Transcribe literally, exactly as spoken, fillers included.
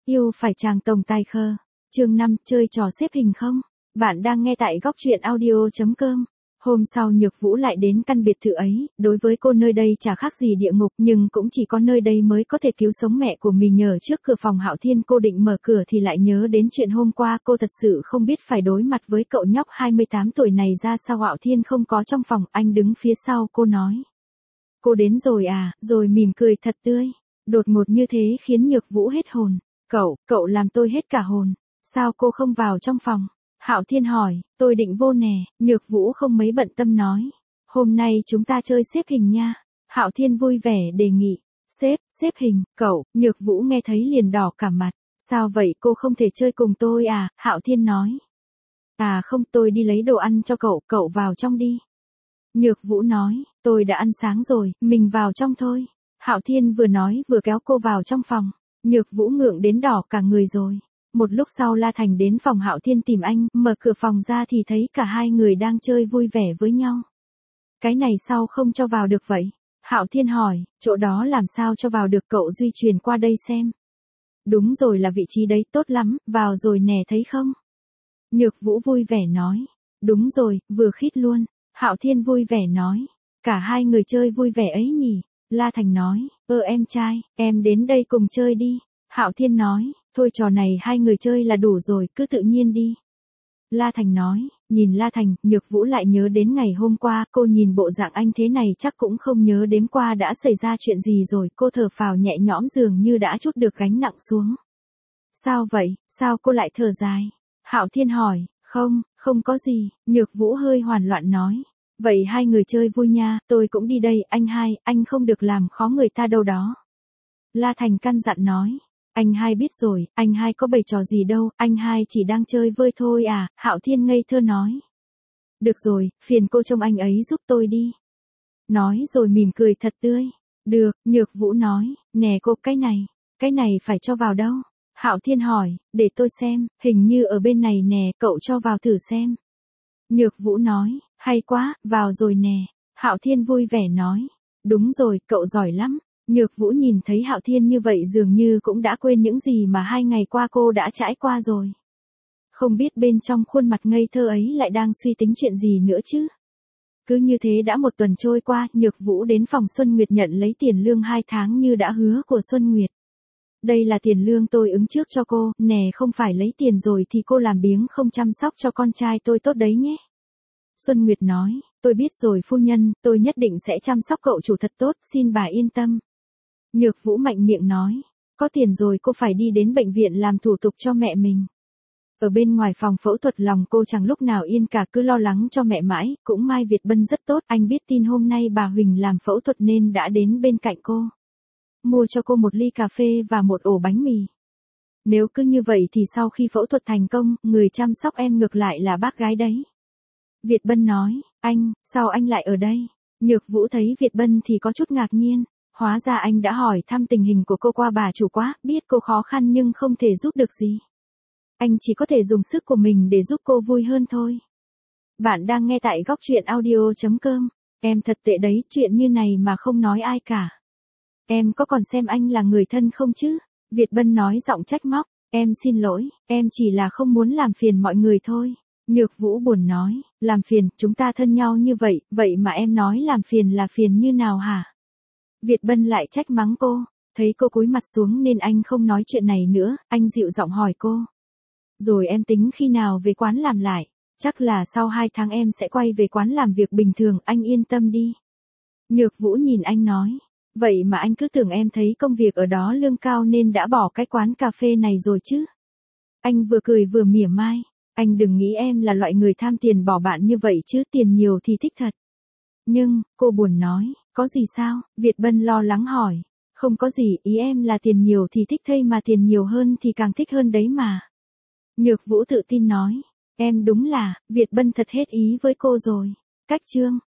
Yêu phải chàng tổng tài khờ. Chương năm, chơi trò xếp hình không? Bạn đang nghe tại góc truyện audio.com. Hôm sau Nhược Vũ lại đến căn biệt thự ấy, đối với cô nơi đây chả khác gì địa ngục, nhưng cũng chỉ có nơi đây mới có thể cứu sống mẹ của mình. Nhờ trước cửa phòng Hạo Thiên, cô định mở cửa thì lại nhớ đến chuyện hôm qua, cô thật sự không biết phải đối mặt với cậu nhóc hai mươi tám tuổi này ra sao. Hạo Thiên không có trong phòng, anh đứng phía sau cô nói. Cô đến rồi à, rồi mỉm cười thật tươi. Đột ngột như thế khiến Nhược Vũ hết hồn. Cậu, cậu làm tôi hết cả hồn. Sao cô không vào trong phòng? Hạo Thiên hỏi, tôi định vô nè. Nhược Vũ không mấy bận tâm nói. Hôm nay chúng ta chơi xếp hình nha. Hạo Thiên vui vẻ đề nghị. Xếp, xếp hình, cậu. Nhược Vũ nghe thấy liền đỏ cả mặt. Sao vậy, cô không thể chơi cùng tôi à? Hạo Thiên nói. À không, tôi đi lấy đồ ăn cho cậu, cậu vào trong đi. Nhược Vũ nói, tôi đã ăn sáng rồi, mình vào trong thôi. Hạo Thiên vừa nói vừa kéo cô vào trong phòng. Nhược Vũ ngượng đến đỏ cả người rồi. Một lúc sau La Thành đến phòng Hạo Thiên tìm anh, mở cửa phòng ra thì thấy cả hai người đang chơi vui vẻ với nhau. Cái này sao không cho vào được vậy? Hạo Thiên hỏi, chỗ đó làm sao cho vào được, cậu di chuyển qua đây xem. Đúng rồi, là vị trí đấy, tốt lắm, vào rồi nè, thấy không? Nhược Vũ vui vẻ nói. Đúng rồi, vừa khít luôn. Hạo Thiên vui vẻ nói. Cả hai người chơi vui vẻ ấy nhỉ? La Thành nói, ơ em trai, em đến đây cùng chơi đi. Hạo Thiên nói, thôi trò này hai người chơi là đủ rồi, cứ tự nhiên đi. La Thành nói, nhìn La Thành, Nhược Vũ lại nhớ đến ngày hôm qua, cô nhìn bộ dạng anh thế này chắc cũng không nhớ đêm qua đã xảy ra chuyện gì rồi, cô thở phào nhẹ nhõm dường như đã trút được gánh nặng xuống. Sao vậy, sao cô lại thở dài? Hạo Thiên hỏi, không, không có gì, Nhược Vũ hơi hoảng loạn nói. Vậy hai người chơi vui nha, tôi cũng đi đây, anh hai, anh không được làm khó người ta đâu đó. La Thành căn dặn nói. Anh hai biết rồi, anh hai có bày trò gì đâu, anh hai chỉ đang chơi vơi thôi à, Hạo Thiên ngây thơ nói. Được rồi, phiền cô trông anh ấy giúp tôi đi. Nói rồi mỉm cười thật tươi. Được, Nhược Vũ nói, nè cô, cái này, cái này phải cho vào đâu? Hạo Thiên hỏi, để tôi xem, hình như ở bên này nè, cậu cho vào thử xem. Nhược Vũ nói, hay quá, vào rồi nè. Hạo Thiên vui vẻ nói, đúng rồi, cậu giỏi lắm. Nhược Vũ nhìn thấy Hạo Thiên như vậy dường như cũng đã quên những gì mà hai ngày qua cô đã trải qua rồi. Không biết bên trong khuôn mặt ngây thơ ấy lại đang suy tính chuyện gì nữa chứ. Cứ như thế đã một tuần trôi qua, Nhược Vũ đến phòng Xuân Nguyệt nhận lấy tiền lương hai tháng như đã hứa của Xuân Nguyệt. Đây là tiền lương tôi ứng trước cho cô, nè không phải lấy tiền rồi thì cô làm biếng không chăm sóc cho con trai tôi tốt đấy nhé. Xuân Nguyệt nói, tôi biết rồi phu nhân, tôi nhất định sẽ chăm sóc cậu chủ thật tốt, xin bà yên tâm. Nhược Vũ mạnh miệng nói, có tiền rồi cô phải đi đến bệnh viện làm thủ tục cho mẹ mình. Ở bên ngoài phòng phẫu thuật lòng cô chẳng lúc nào yên cả, cứ lo lắng cho mẹ mãi, cũng may Việt Bân rất tốt, anh biết tin hôm nay bà Huỳnh làm phẫu thuật nên đã đến bên cạnh cô. Mua cho cô một ly cà phê và một ổ bánh mì. Nếu cứ như vậy thì sau khi phẫu thuật thành công, người chăm sóc em ngược lại là bác gái đấy. Việt Bân nói, anh, sao anh lại ở đây? Nhược Vũ thấy Việt Bân thì có chút ngạc nhiên. Hóa ra anh đã hỏi thăm tình hình của cô qua bà chủ quá, biết cô khó khăn nhưng không thể giúp được gì. Anh chỉ có thể dùng sức của mình để giúp cô vui hơn thôi. Bạn đang nghe tại góc truyện audio.com. Em thật tệ đấy, chuyện như này mà không nói ai cả. Em có còn xem anh là người thân không chứ? Việt Bân nói giọng trách móc. Em xin lỗi, em chỉ là không muốn làm phiền mọi người thôi. Nhược Vũ buồn nói, làm phiền, chúng ta thân nhau như vậy, vậy mà em nói làm phiền là phiền như nào hả? Việt Bân lại trách mắng cô, thấy cô cúi mặt xuống nên anh không nói chuyện này nữa, anh dịu giọng hỏi cô. Rồi em tính khi nào về quán làm lại? Chắc là sau hai tháng em sẽ quay về quán làm việc bình thường, anh yên tâm đi. Nhược Vũ nhìn anh nói, vậy mà anh cứ tưởng em thấy công việc ở đó lương cao nên đã bỏ cái quán cà phê này rồi chứ? Anh vừa cười vừa mỉa mai, anh đừng nghĩ em là loại người tham tiền bỏ bạn như vậy chứ, tiền nhiều thì thích thật. Nhưng, cô buồn nói, có gì sao? Việt Bân lo lắng hỏi. Không có gì, ý em là tiền nhiều thì thích thay mà tiền nhiều hơn thì càng thích hơn đấy mà. Nhược Vũ tự tin nói. Em đúng là, Việt Bân thật hết ý với cô rồi. Cách chương.